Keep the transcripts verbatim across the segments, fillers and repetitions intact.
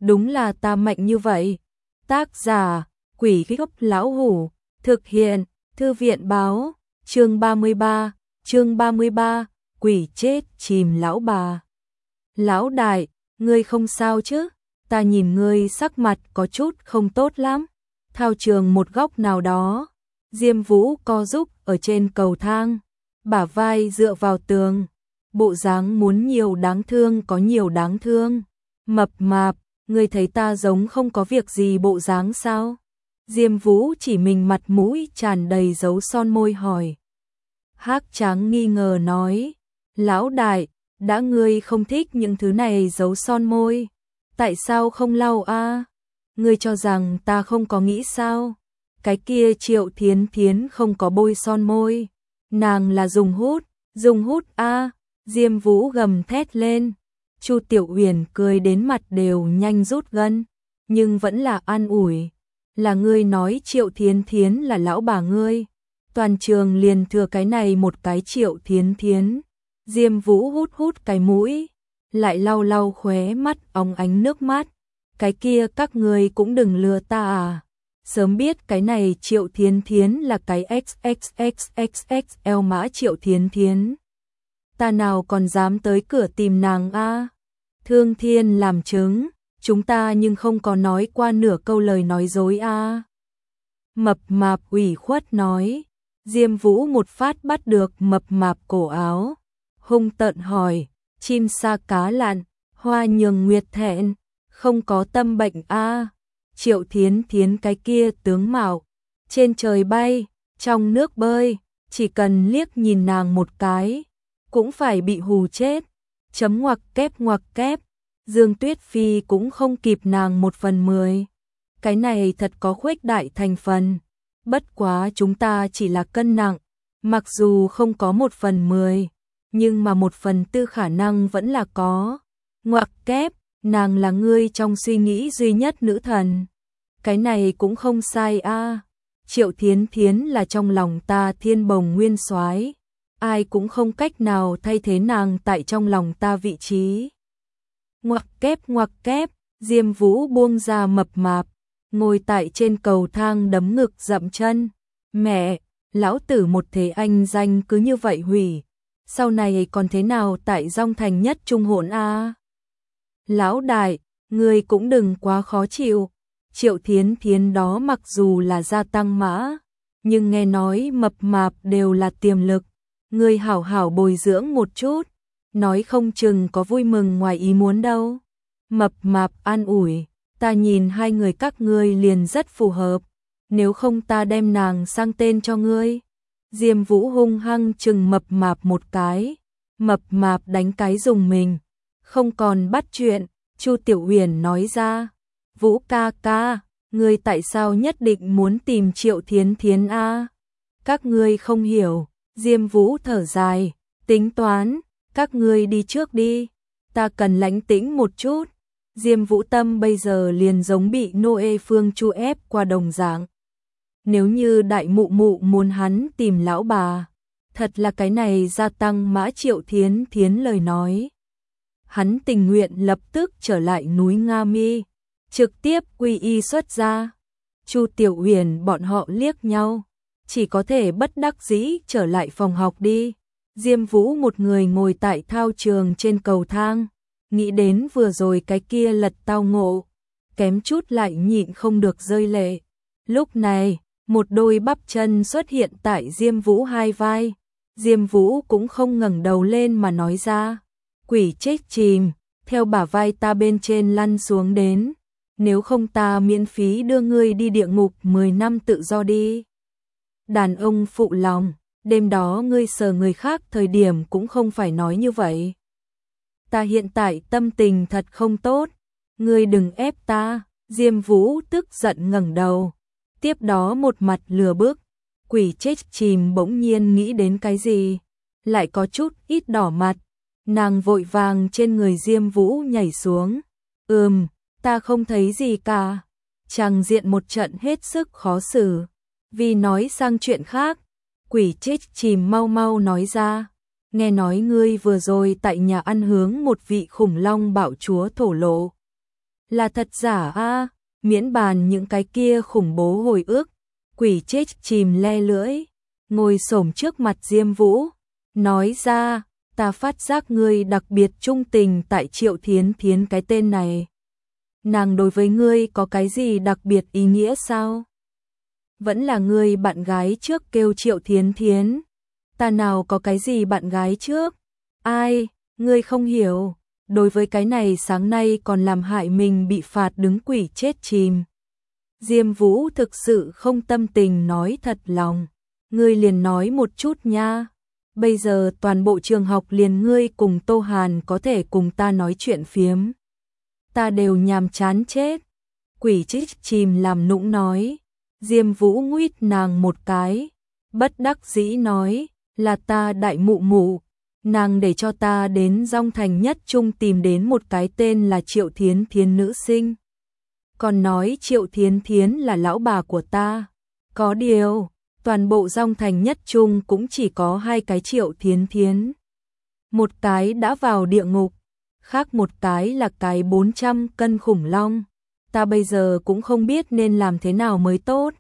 đúng là ta mạnh như vậy. Tác giả, Quỷ Gốc Lão Hủ, thực hiện, Thư viện báo, chương ba mươi ba, chương ba mươi ba, quỷ chết chìm lão bà. Lão đại, ngươi không sao chứ? Ta nhìn ngươi sắc mặt có chút không tốt lắm. Thao trường một góc nào đó, Diêm Vũ co giúp ở trên cầu thang, bả vai dựa vào tường, bộ dáng muốn nhiều đáng thương có nhiều đáng thương. Mập mạp, ngươi thấy ta giống không có việc gì bộ dáng sao? Diêm Vũ chỉ mình mặt mũi tràn đầy dấu son môi hỏi. Hắc Tráng nghi ngờ nói, lão đại, đã ngươi không thích những thứ này dấu son môi, tại sao không lau a? Ngươi cho rằng ta không có nghĩ sao? Cái kia Triệu Thiến Thiến không có bôi son môi, nàng là dùng hút, dùng hút a. Diêm Vũ gầm thét lên. Chu Tiểu Uyển cười đến mặt đều nhanh rút gân, nhưng vẫn là an ủi, là ngươi nói Triệu Thiến Thiến là lão bà ngươi, toàn trường liền thừa cái này một cái Triệu Thiến Thiến. Diêm Vũ hút hút cái mũi, lại lau lau khóe mắt óng ánh nước mắt, cái kia các ngươi cũng đừng lừa ta à, sớm biết cái này Triệu Thiến Thiến là cái ích ích ích ích ích lờ mã Triệu Thiến Thiến, ta nào còn dám tới cửa tìm nàng a. Thương Thiên làm chứng, chúng ta nhưng không có nói qua nửa câu lời nói dối a. Mập mạp ủy khuất nói. Diêm Vũ một phát bắt được mập mạp cổ áo, hung tợn hỏi, chim sa cá lặn, hoa nhường nguyệt thẹn, không có tâm bệnh a. Triệu Thiến Thiến cái kia tướng mạo, trên trời bay, trong nước bơi, chỉ cần liếc nhìn nàng một cái, cũng phải bị hù chết. Chấm ngoặc kép ngoặc kép, Dương Tuyết Phi cũng không kịp nàng một phần mười. Cái này thật có khuếch đại thành phần. Bất quá chúng ta chỉ là cân nặng, mặc dù không có một phần mười, nhưng mà một phần tư khả năng vẫn là có. Ngoặc kép, nàng là ngươi trong suy nghĩ duy nhất nữ thần. Cái này cũng không sai a. Triệu Thiến Thiến là trong lòng ta thiên bồng nguyên soái, ai cũng không cách nào thay thế nàng tại trong lòng ta vị trí. Ngoặc kép ngoặc kép, Diêm Vũ buông ra mập mạp, ngồi tại trên cầu thang đấm ngực dậm chân. Mẹ, lão tử một thế anh danh cứ như vậy hủy, sau này còn thế nào tại Dong Thành nhất trung hỗn a? Lão đại, ngươi cũng đừng quá khó chịu. Triệu Thiến Thiến đó mặc dù là gia tăng mã, nhưng nghe nói mập mạp đều là tiềm lực, ngươi hảo hảo bồi dưỡng một chút, nói không chừng có vui mừng ngoài ý muốn đâu. Mập mạp an ủi, ta nhìn hai người các ngươi liền rất phù hợp, nếu không ta đem nàng sang tên cho ngươi. Diêm Vũ hung hăng chừng mập mạp một cái, mập mạp đánh cái dùng mình, không còn bắt chuyện. Chu Tiểu Uyển nói ra, Vũ ca ca, ngươi tại sao nhất định muốn tìm Triệu Thiến Thiến a? Các ngươi không hiểu. Diêm Vũ thở dài, tính toán, các ngươi đi trước đi, ta cần lãnh tĩnh một chút. Diêm Vũ tâm bây giờ liền giống bị Noe Phương Chu ép qua đồng dạng. Nếu như đại mụ mụ muốn hắn tìm lão bà, thật là cái này gia tăng mã Triệu Thiến Thiến lời nói. Hắn tình nguyện lập tức trở lại núi Nga Mi, trực tiếp quy y xuất gia. Chu Tiểu Uyển bọn họ liếc nhau, chỉ có thể bất đắc dĩ trở lại phòng học đi. Diêm Vũ một người ngồi tại thao trường trên cầu thang, nghĩ đến vừa rồi cái kia lật tao ngộ, kém chút lại nhịn không được rơi lệ. Lúc này, một đôi bắp chân xuất hiện tại Diêm Vũ hai vai. Diêm Vũ cũng không ngẩng đầu lên mà nói ra, quỷ chết chìm, theo bả vai ta bên trên lăn xuống đến, nếu không ta miễn phí đưa ngươi đi địa ngục mười năm tự do đi. Đàn ông phụ lòng, đêm đó ngươi sờ người khác thời điểm cũng không phải nói như vậy. Ta hiện tại tâm tình thật không tốt, ngươi đừng ép ta. Diêm Vũ tức giận ngẩng đầu, tiếp đó một mặt lừa bức. Quỷ chết chìm bỗng nhiên nghĩ đến cái gì, lại có chút ít đỏ mặt, nàng vội vàng trên người Diêm Vũ nhảy xuống. Ừm, ta không thấy gì cả. Chàng diện một trận hết sức khó xử. Vì nói sang chuyện khác, quỷ chết chìm mau mau nói ra, nghe nói ngươi vừa rồi tại nhà ăn hướng một vị khủng long bạo chúa thổ lộ. là thật giả a, miễn bàn những cái kia khủng bố hồi ức. Quỷ chết chìm le lưỡi, ngồi xổm trước mặt Diêm Vũ, nói ra, ta phát giác ngươi đặc biệt trung tình tại Triệu Thiến Thiến cái tên này. Nàng đối với ngươi có cái gì đặc biệt ý nghĩa sao? Vẫn là ngươi bạn gái trước kêu Triệu Thiến Thiến. Ta nào có cái gì bạn gái trước? Ai, ngươi không hiểu. Đối với cái này sáng nay còn làm hại mình bị phạt đứng quỷ chết chìm. Diêm Vũ thực sự không tâm tình nói thật lòng. Ngươi liền nói một chút nha. Bây giờ toàn bộ trường học liền ngươi cùng Tô Hàn có thể cùng ta nói chuyện phiếm. Ta đều nhàm chán chết. Quỷ chết chìm làm nũng nói. Diêm Vũ nguyết nàng một cái. Bất đắc dĩ nói, là ta đại mụ mụ. Nàng để cho ta đến Dong Thành Nhất Trung tìm đến một cái tên là Triệu Thiến Thiến nữ sinh. Còn nói Triệu Thiến Thiến là lão bà của ta. Có điều, toàn bộ Dong Thành Nhất Trung cũng chỉ có hai cái Triệu Thiến Thiến. Một cái đã vào địa ngục, khác một cái là cái bốn trăm cân khủng long. Ta bây giờ cũng không biết nên làm thế nào mới tốt.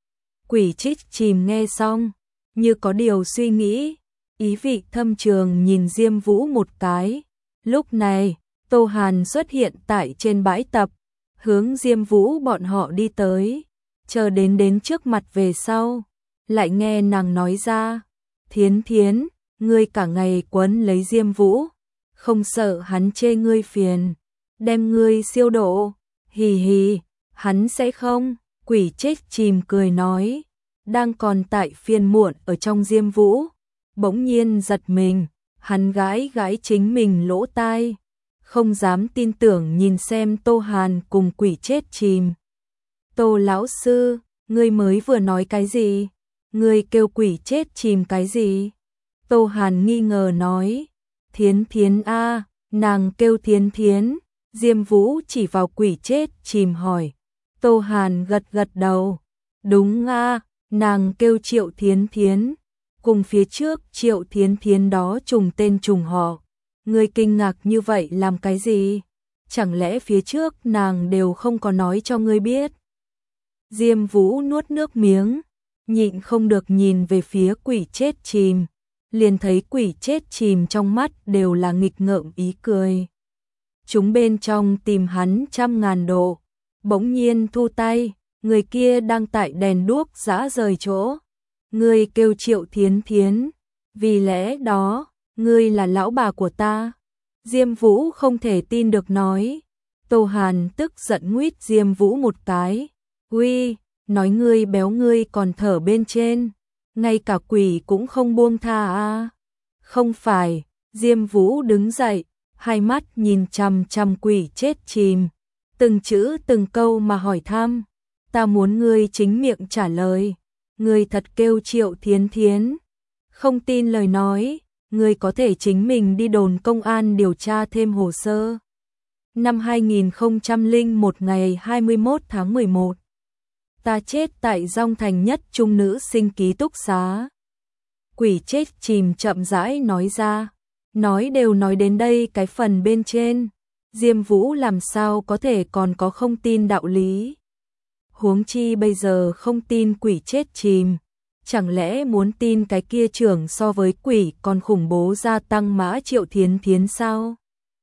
Quỷ trích chìm nghe xong, như có điều suy nghĩ, ý vị thâm trường nhìn Diêm Vũ một cái. Lúc này, Tô Hàn xuất hiện tại trên bãi tập, hướng Diêm Vũ bọn họ đi tới, chờ đến đến trước mặt về sau, lại nghe nàng nói ra, Thiến Thiến, ngươi cả ngày quấn lấy Diêm Vũ, không sợ hắn chê ngươi phiền, đem ngươi siêu độ, hì hì, hắn sẽ không, quỷ chết chìm cười nói, đang còn tại phiền muộn ở trong Diêm Vũ, bỗng nhiên giật mình, hắn gãi gãi chính mình lỗ tai, không dám tin tưởng nhìn xem Tô Hàn cùng quỷ chết chìm. Tô lão sư, ngươi mới vừa nói cái gì? Ngươi kêu quỷ chết chìm cái gì? Tô Hàn nghi ngờ nói, Thiến Thiến a, nàng kêu Thiến Thiến. Diêm Vũ chỉ vào quỷ chết chìm hỏi. Tô Hàn gật gật đầu, đúng a, nàng kêu Triệu Thiến Thiến. Cùng phía trước Triệu Thiến Thiến đó trùng tên trùng họ. Ngươi kinh ngạc như vậy làm cái gì? Chẳng lẽ phía trước nàng đều không có nói cho ngươi biết? Diêm Vũ nuốt nước miếng, nhịn không được nhìn về phía quỷ chết chìm, liền thấy quỷ chết chìm trong mắt đều là nghịch ngợm ý cười. Chúng bên trong tìm hắn trăm ngàn độ, bỗng nhiên thu tay, người kia đang tại đèn đuốc rã rời chỗ. Ngươi kêu Triệu Thiến Thiến, vì lẽ đó, ngươi là lão bà của ta. Diêm Vũ không thể tin được nói. Tô Hàn tức giận nguyết Diêm Vũ một cái. Uy, nói ngươi béo ngươi còn thở bên trên, ngay cả quỷ cũng không buông tha à. Không phải, Diêm Vũ đứng dậy, hai mắt nhìn chằm chằm quỷ chết chìm, từng chữ từng câu mà hỏi thăm. Ta muốn ngươi chính miệng trả lời. Ngươi thật kêu Triệu Thiến Thiến? Không tin lời nói, ngươi có thể chính mình đi đồn công an điều tra thêm hồ sơ. Năm hai nghìn không trăm lẻ một ngày hai mươi mốt tháng mười một, ta chết tại Dong Thành Nhất Trung nữ sinh ký túc xá. Quỷ chết chìm chậm rãi nói ra, nói đều nói đến đây cái phần bên trên, Diêm Vũ làm sao có thể còn có không tin đạo lý. Huống chi bây giờ không tin quỷ chết chìm, chẳng lẽ muốn tin cái kia trưởng so với quỷ còn khủng bố gia tăng mã Triệu Thiến Thiến sao?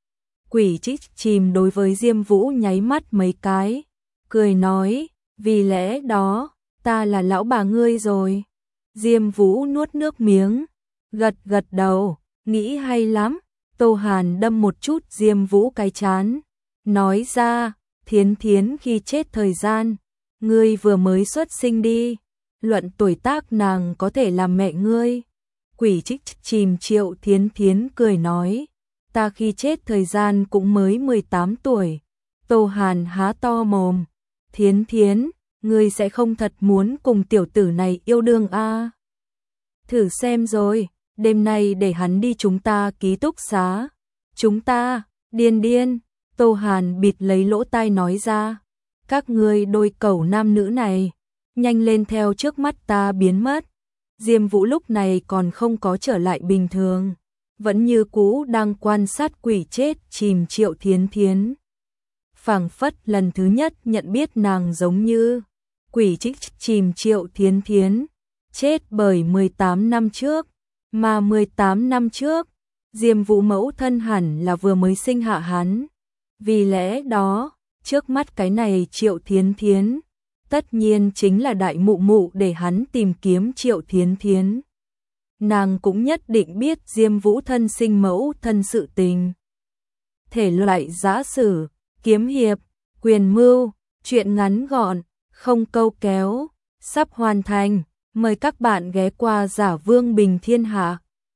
Quỷ chết chìm đối với Diêm Vũ nháy mắt mấy cái, cười nói, vì lẽ đó, ta là lão bà ngươi rồi. Diêm Vũ nuốt nước miếng, gật gật đầu, nghĩ hay lắm. Tô Hàn đâm một chút Diêm Vũ cái chán, nói ra, Thiến Thiến khi chết thời gian, ngươi vừa mới xuất sinh đi, luận tuổi tác nàng có thể làm mẹ ngươi. Quỷ trích chìm Triệu Thiến Thiến cười nói, ta khi chết thời gian cũng mới mười tám tuổi. Tô Hàn há to mồm, Thiến Thiến, ngươi sẽ không thật muốn cùng tiểu tử này yêu đương a? À? Thử xem rồi, đêm nay để hắn đi chúng ta ký túc xá. Chúng ta, điên điên, Tô Hàn bịt lấy lỗ tai nói ra, các ngươi đôi cẩu nam nữ này, nhanh lên theo trước mắt ta biến mất. Diêm Vũ lúc này còn không có trở lại bình thường, vẫn như cũ đang quan sát quỷ chết chìm Triệu Thiến Thiến. phảng phất lần thứ nhất nhận biết nàng giống như quỷ trích chìm Triệu Thiến Thiến, chết bởi mười tám năm trước, mà mười tám năm trước, Diêm Vũ mẫu thân hẳn là vừa mới sinh hạ hắn. Vì lẽ đó, trước mắt cái này Triệu Thiến Thiến, tất nhiên chính là đại mụ mụ để hắn tìm kiếm Triệu Thiến Thiến. Nàng cũng nhất định biết Diêm Vũ thân sinh mẫu thân sự tình. Thể loại giã sử, kiếm hiệp, quyền mưu, truyện ngắn gọn, không câu kéo, sắp hoàn thành. Mời các bạn ghé qua Giả Vương Bình Thiên Hạ.